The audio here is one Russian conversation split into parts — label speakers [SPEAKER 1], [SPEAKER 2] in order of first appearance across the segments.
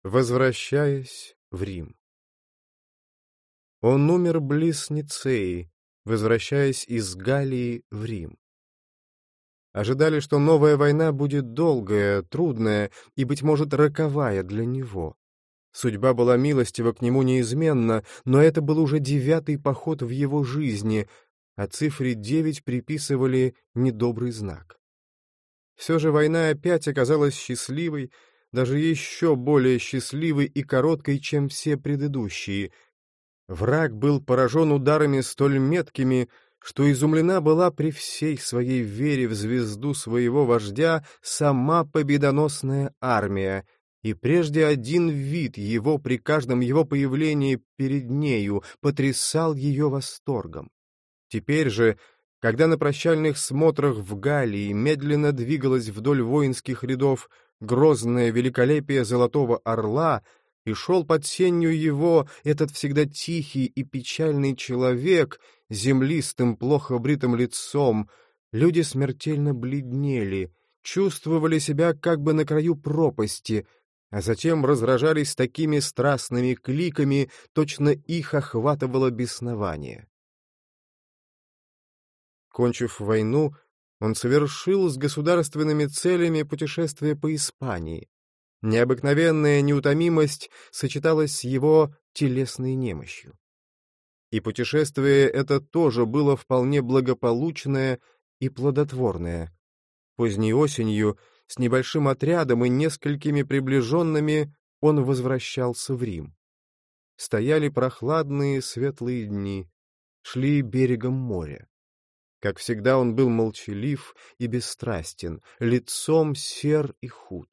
[SPEAKER 1] Возвращаясь в Рим. Он умер близ Ницеи, возвращаясь из Галлии в Рим. Ожидали, что новая война будет долгая, трудная и, быть может, роковая для него. Судьба была милостива к нему неизменно, но это был уже 9-й поход в его жизни, а цифре 9 приписывали недобрый знак. Все же война опять оказалась счастливой, даже еще более счастливой и короткой, чем все предыдущие. Враг был поражен ударами столь меткими, что изумлена была при всей своей вере в звезду своего вождя сама победоносная армия, и прежде один вид его при каждом его появлении перед нею потрясал ее восторгом. Теперь же, когда на прощальных смотрах в Галлии медленно двигалось вдоль воинских рядов грозное великолепие Золотого Орла, и шел под сенью его этот всегда тихий и печальный человек с землистым, плохо бритым лицом, люди смертельно бледнели, чувствовали себя как бы на краю пропасти, а затем разражались такими страстными кликами, точно их охватывало беснование. Кончив войну, он совершил с государственными целями путешествие по Испании. Необыкновенная неутомимость сочеталась с его телесной немощью. И путешествие это тоже было вполне благополучное и плодотворное. Поздней осенью, с небольшим отрядом и несколькими приближенными, он возвращался в Рим. Стояли прохладные светлые дни, шли берегом моря. Как всегда, он был молчалив и бесстрастен, лицом сер и худ.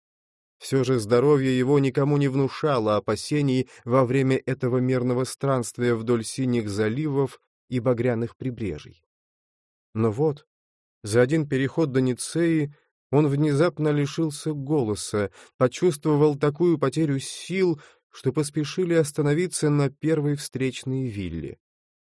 [SPEAKER 1] Все же здоровье его никому не внушало опасений во время этого мирного странствия вдоль синих заливов и багряных прибрежий. Но вот, за один переход до Ницеи он внезапно лишился голоса, почувствовал такую потерю сил, что поспешили остановиться на первой встречной вилле.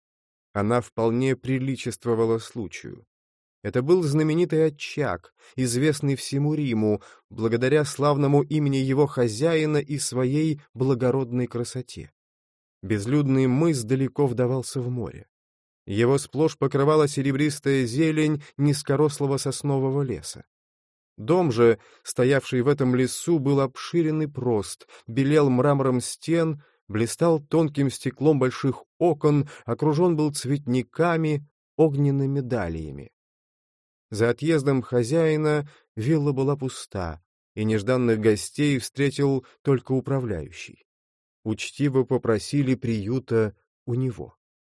[SPEAKER 1] Она вполне приличествовала случаю. Это был знаменитый очаг, известный всему Риму, благодаря славному имени его хозяина и своей благородной красоте. Безлюдный мыс далеко вдавался в море. Его сплошь покрывала серебристая зелень низкорослого соснового леса. Дом же, стоявший в этом лесу, был обширен и прост, белел мрамором стен, блистал тонким стеклом больших окон, окружен был цветниками, огненными далиями. За отъездом хозяина вилла была пуста, и нежданных гостей встретил только управляющий. Учтиво попросили приюта у него.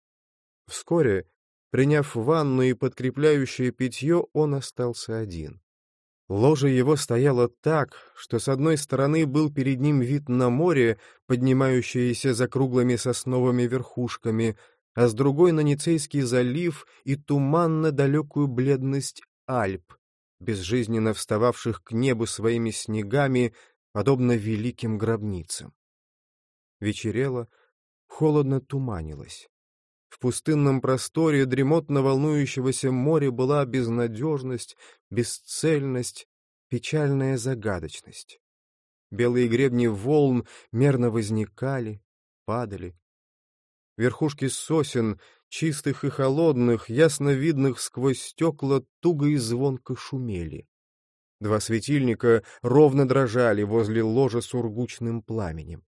[SPEAKER 1] Вскоре, приняв ванну и подкрепляющее питье, он остался один. Ложе его стояло так, что с одной стороны был перед ним вид на море, поднимающееся за круглыми сосновыми верхушками, а с другой — на Ницейский залив и туманно-далекую бледность Альп, безжизненно встававших к небу своими снегами, подобно великим гробницам. Вечерело, холодно туманилось. В пустынном просторе дремотно волнующегося моря была безнадежность, бесцельность, печальная загадочность. Белые гребни волн мерно возникали, падали. Верхушки сосен, чистых и холодных, ясно видных сквозь стекла, туго и звонко шумели. Два светильника ровно дрожали возле ложа с ургучным пламенем.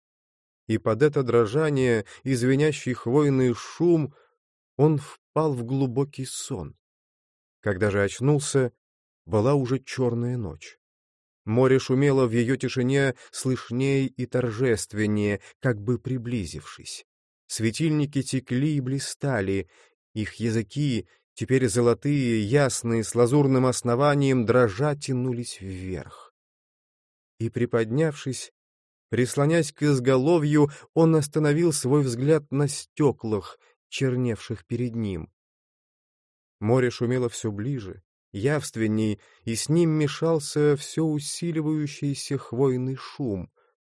[SPEAKER 1] И под это дрожание и звенящий хвойный шум он впал в глубокий сон. Когда же очнулся, была уже черная ночь. Море шумело в ее тишине слышнее и торжественнее, как бы приблизившись. Светильники текли и блистали, их языки, теперь золотые, ясные, с лазурным основанием, дрожа тянулись вверх. И, приподнявшись, прислонясь к изголовью, он остановил свой взгляд на стеклах, черневших перед ним. Море шумело все ближе, явственней, и с ним мешался все усиливающийся хвойный шум.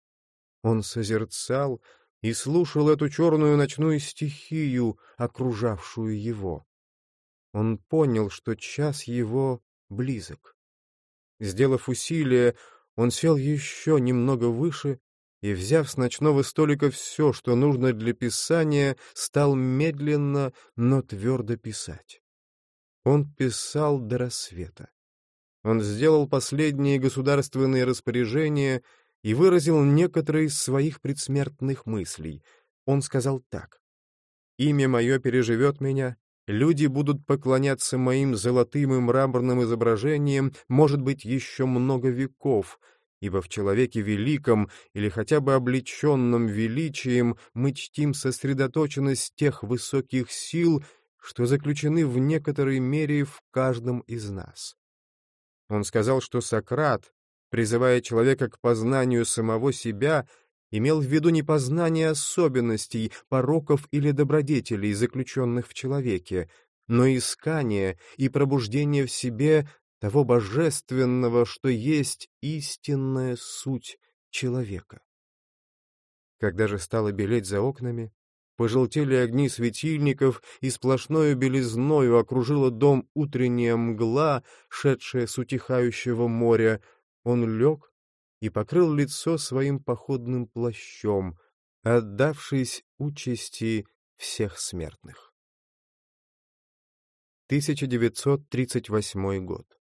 [SPEAKER 1] Он созерцал и слушал эту черную ночную стихию, окружавшую его. Он понял, что час его близок. Сделав усилие, он сел еще немного выше и, взяв с ночного столика все, что нужно для писания, стал медленно, но твердо писать. Он писал до рассвета. Он сделал последние государственные распоряжения и выразил некоторые из своих предсмертных мыслей. Он сказал так: «Имя мое переживет меня, люди будут поклоняться моим золотым и мраморным изображениям, может быть, еще много веков, ибо в человеке великом или хотя бы облеченном величием мы чтим сосредоточенность тех высоких сил, что заключены в некоторой мере в каждом из нас». Он сказал, что Сократ, призывая человека к познанию самого себя, имел в виду не познание особенностей, пороков или добродетелей, заключенных в человеке, но искание и пробуждение в себе того божественного, что есть истинная суть человека. Когда же стало белеть за окнами, пожелтели огни светильников, и сплошною белизною окружила дом утренняя мгла, шедшая с утихающего моря, он лег и покрыл лицо своим походным плащом, отдавшись участи всех смертных. 1938 год.